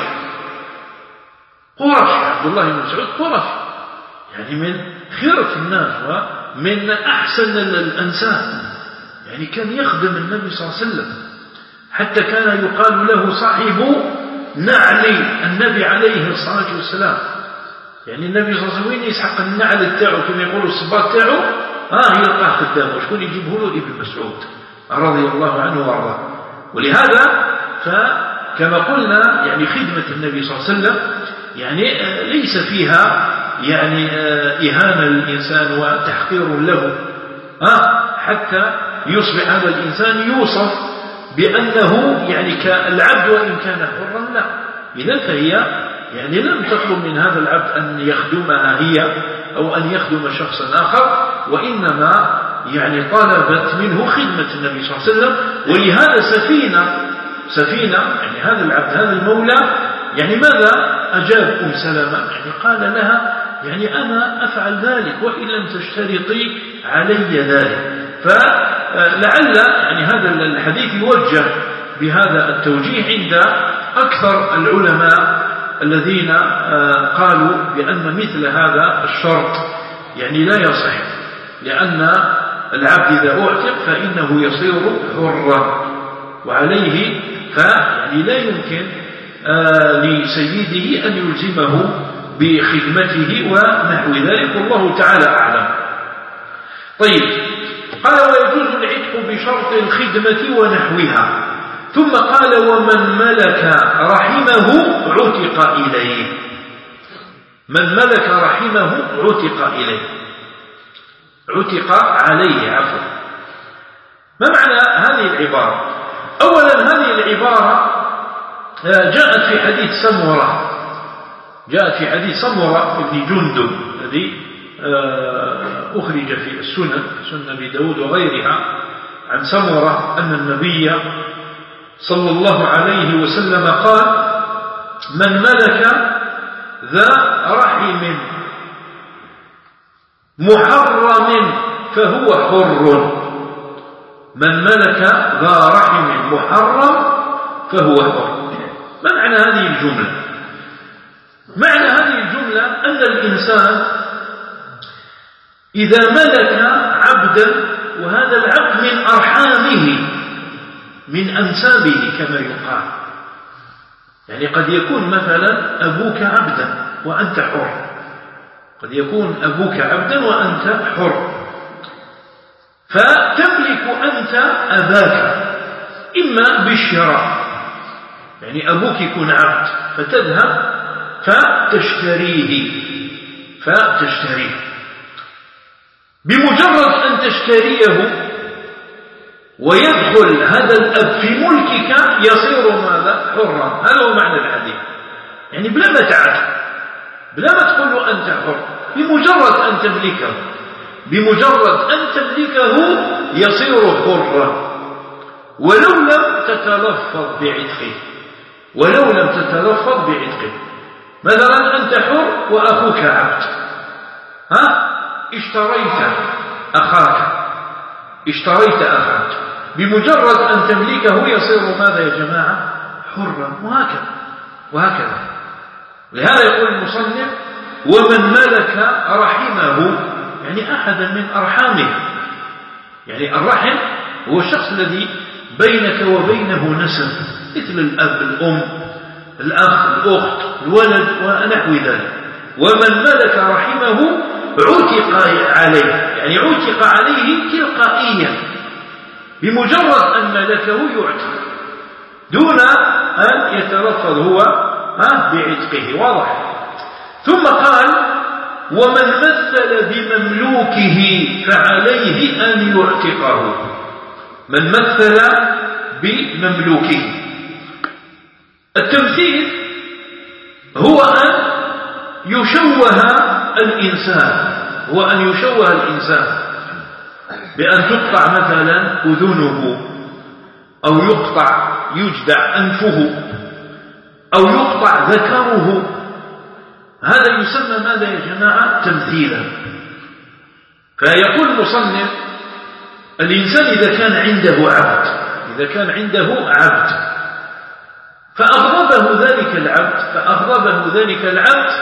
قرش عبد الله بن مسعود قرش يعني من خيرة الناس ومن أحسن الأنساب، يعني كان يخدم النبي صلى الله عليه وسلم حتى كان يقال له صاحب نعل النبي عليه الصلاة والسلام، يعني النبي صلى الله عليه وسلم يسحق النعل تاعه كما يقولوا الصباط تاعه اه يلقاه قدامه، شكون يجيبه له؟ ابن مسعود رضي الله عنه وارضاه. ولهذا فكما قلنا يعني خدمة النبي صلى الله عليه وسلم يعني ليس فيها يعني إهانة للإنسان وتحقير له اه حتى يصبح هذا الإنسان يوصف بأنه يعني كالعبد وإن كان حرا، لا، إذا فهي يعني لم تطلب من هذا العبد أن يخدمها هي أو أن يخدم شخصا آخر، وإنما يعني طلبت منه خدمة النبي صلى الله عليه وسلم. ولهذا سفينة سفينة يعني هذا العبد هذا المولى يعني ماذا أجاب أم سلمة؟ يعني قال لها يعني أنا أفعل ذلك وإن لم تشترطي علي ذلك. فلعل يعني هذا الحديث يوجه بهذا التوجيه عند أكثر العلماء الذين قالوا بأن مثل هذا الشرط يعني لا يصح، لأن العبد إذا أعتق فإنه يصير حرا، وعليه فيعني لا يمكن لسيده أن يلزمه بخدمته ونحو ذلك، والله تعالى أعلم. طيب، قال ويجوز العتق بشرط الخدمة ونحوها، ثم قال ومن ملك رحمه عتق إليه. من ملك رحمه عتق إليه عتق عليه عفوا. ما معنى هذه العبارة؟ أولا هذه العبارة جاءت في حديث سمرة جاءت في حديث سمرة بن جندب الذي أخرج في السنن سنن أبي داود وغيرها عن سمرة أن النبي صلى الله عليه وسلم قال: من ملك ذا رحم محرم فهو حر. من ملك ذا رحم محرم فهو حر. ما معنى هذه الجملة؟ معنى هذه الجملة أن الإنسان إذا ملك عبدا وهذا العبد من أرحامه من أنسابه كما يقال، يعني قد يكون مثلا أبوك عبدا وأنت حر، قد يكون أبوك عبدا وأنت حر، فتملك أنت أباك إما بالشراء، يعني أبوك يكون عبد فتذهب فتشتريه فتشتريه بمجرد أن تشتريه ويدخل هذا الأب في ملكك يصير ماذا؟ حرا. هذا هو معنى الحديث، يعني بلا ما تعد، بلا ما تقول له أنت حر، بمجرد أن تملكه بمجرد أن تملكه يصير حرا، ولو لم تتلفظ بعتقه ولو لم تتلفظ بعتقه. مثلا أنت حر وأخوك عبد، ها؟ اشتريت أخاك اشتريت أخاك بمجرد أن تملكه يصير ماذا يا جماعة؟ حرا. وهكذا وهكذا لهذا يقول المصنف: ومن ملك رحمه، يعني أحدا من أرحامه، يعني الرحم هو الشخص الذي بينك وبينه نسب، مثل الأب، الأم، الأخ، الأخت، الولد ونحو ذلك. ومن ملك رحمه عتق عليه، يعني عتق عليه تلقائيا بمجرد أن ملكه يعتق دون أن يتلفظ هو بعتقه. واضح؟ ثم قال: ومن مثل بمملوكه فعليه أن يعتقه. من مثل بمملوكه، التمثيل هو أن يشوه الإنسان هو أن يشوه الإنسان بأن تقطع مثلا أذنه، أو يقطع يجدع أنفه، أو يقطع ذكره. هذا يسمى ماذا يا جماعة؟ تمثيلا. فيقول المصنف: الإنسان إذا كان عنده عبد إذا كان عنده عبد فأغضبه ذلك العبد فأغضبه ذلك العبد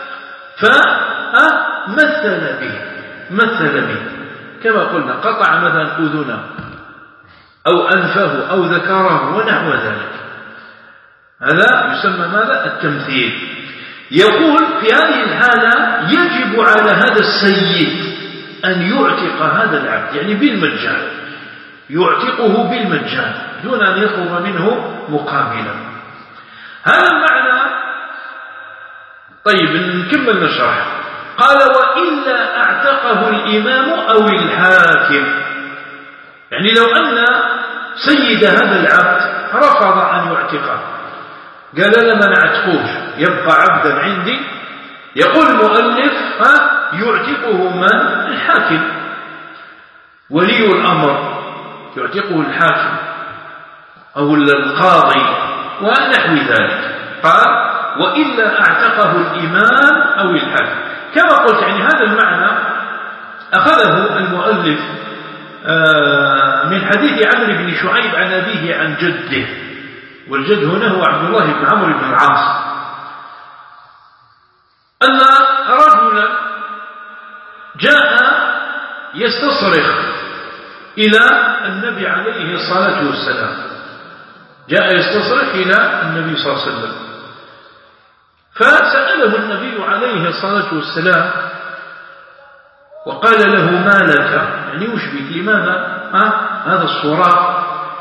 فمثل به مثل به كما قلنا، قطع مثلا أذنه أو أنفه أو ذكره ونحو ذلك. هذا يسمى ماذا؟ التمثيل. يقول: في هذه الحالة يجب على هذا السيد أن يعتق هذا العبد، يعني بالمجان، يعتقه بالمجان دون أن يطلب منه مقابلا. هذا المعنى. طيب نكمل نشرح. قال: وإلا أعتقه الإمام أو الحاكم، يعني لو أن سيد هذا العبد رفض أن يعتقه، قال: لا ما نعتقوش، يبقى عبدا عندي، يقول المؤلف: ها يعتقه من؟ الحاكم، ولي الأمر يعتقه الحاكم أو القاضي ونحو ذلك. قال: وإلا أعتقه الإمام أو الحاكم. كما قلت، يعني هذا المعنى أخذه المؤلف من حديث عمرو بن شعيب عن أبيه عن جده، والجد هنا هو عبد الله بن عمرو بن العاص، أن رجلا جاء يستصرخ إلى النبي عليه الصلاة والسلام جاء يستصرخ إلى النبي صلى الله عليه وسلم، فسأله النبي عليه الصلاة والسلام وقال له: ما لك؟ يعني وش بك؟ لماذا ها؟ هذا الصراخ؟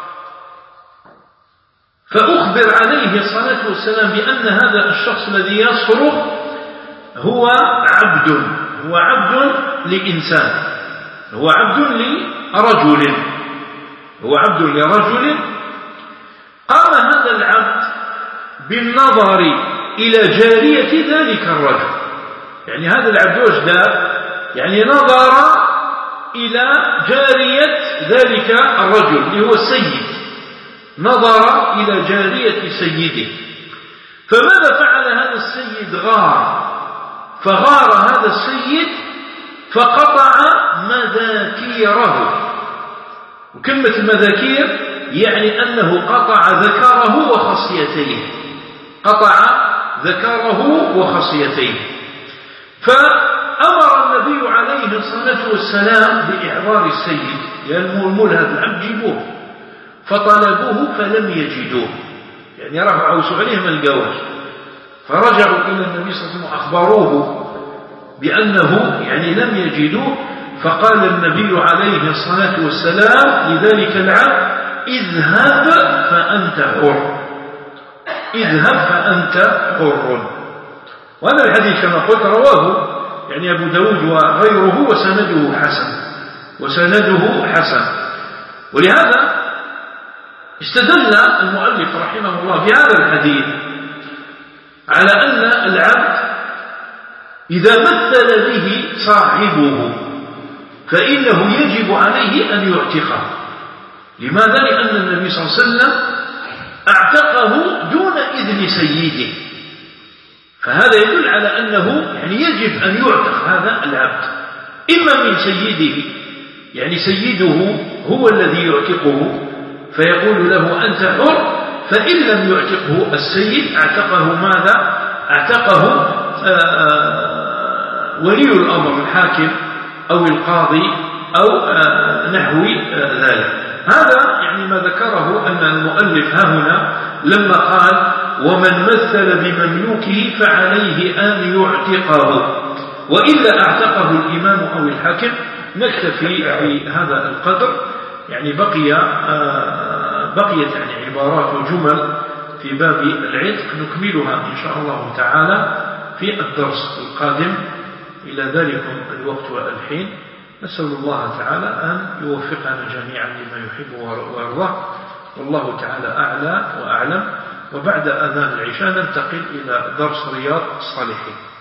فأخبر عليه الصلاة والسلام بأن هذا الشخص الذي يصرخ هو عبد هو عبد لإنسان هو عبد لرجل هو عبد لرجل قام هذا العبد بالنظر إلى جارية ذلك الرجل، يعني هذا العبد واش دار؟ يعني نظر إلى جارية ذلك الرجل اللي هو السيد، نظر إلى جارية سيده. فماذا فعل هذا السيد؟ غار، فغار هذا السيد فقطع مذاكيره. وكلمة المذاكير يعني أنه قطع ذكره وخصيتيه، قطع ذكره وخصيتيه. فأمر النبي عليه الصلاة والسلام بإحضار السيد، لأنه الملهد العبد جيبوه، فطلبوه فلم يجدوه، يعني رفعوا سؤاليه ما لقاوش، فرجعوا إلى النبي صلى الله عليه وسلم وأخبروه بأنه يعني لم يجدوه. فقال النبي عليه الصلاة والسلام لذلك العبد: اذهب فأنت حر، اذهب فأنت حر. وهذا الحديث كما قلت رواه يعني أبو داود وغيره وسنده حسن، وسنده حسن. ولهذا استدل المؤلف رحمه الله في هذا الحديث على أن العبد إذا مثل به صاحبه فإنه يجب عليه أن يعتقه. لماذا؟ لأن النبي صلى الله عليه وسلم اعتقه دون إذن سيده، فهذا يدل على أنه يعني يجب أن يعتق هذا العبد إما من سيده، يعني سيده هو الذي يعتقه فيقول له أنت حر، فإن لم يعتقه السيد اعتقه ماذا؟ اعتقه ولي الأمر الحاكم أو القاضي أو نحو ذلك. هذا يعني ما ذكره أن المؤلف ها هنا لما قال: ومن مثل بمملوكه فعليه أن يعتقه، وإلا اعتقه الإمام أو الحاكم. نكتفي بهذا القدر، يعني بقي بقيت يعني عبارات وجمل في باب العتق نكملها إن شاء الله تعالى في الدرس القادم. إلى ذلك الوقت والحين نسأل الله تعالى أن يوفقنا جميعا لما يحب ويرضاه، والله تعالى أعلى وأعلم. وبعد أذان العشاء ننتقل إلى درس رياض الصالحين.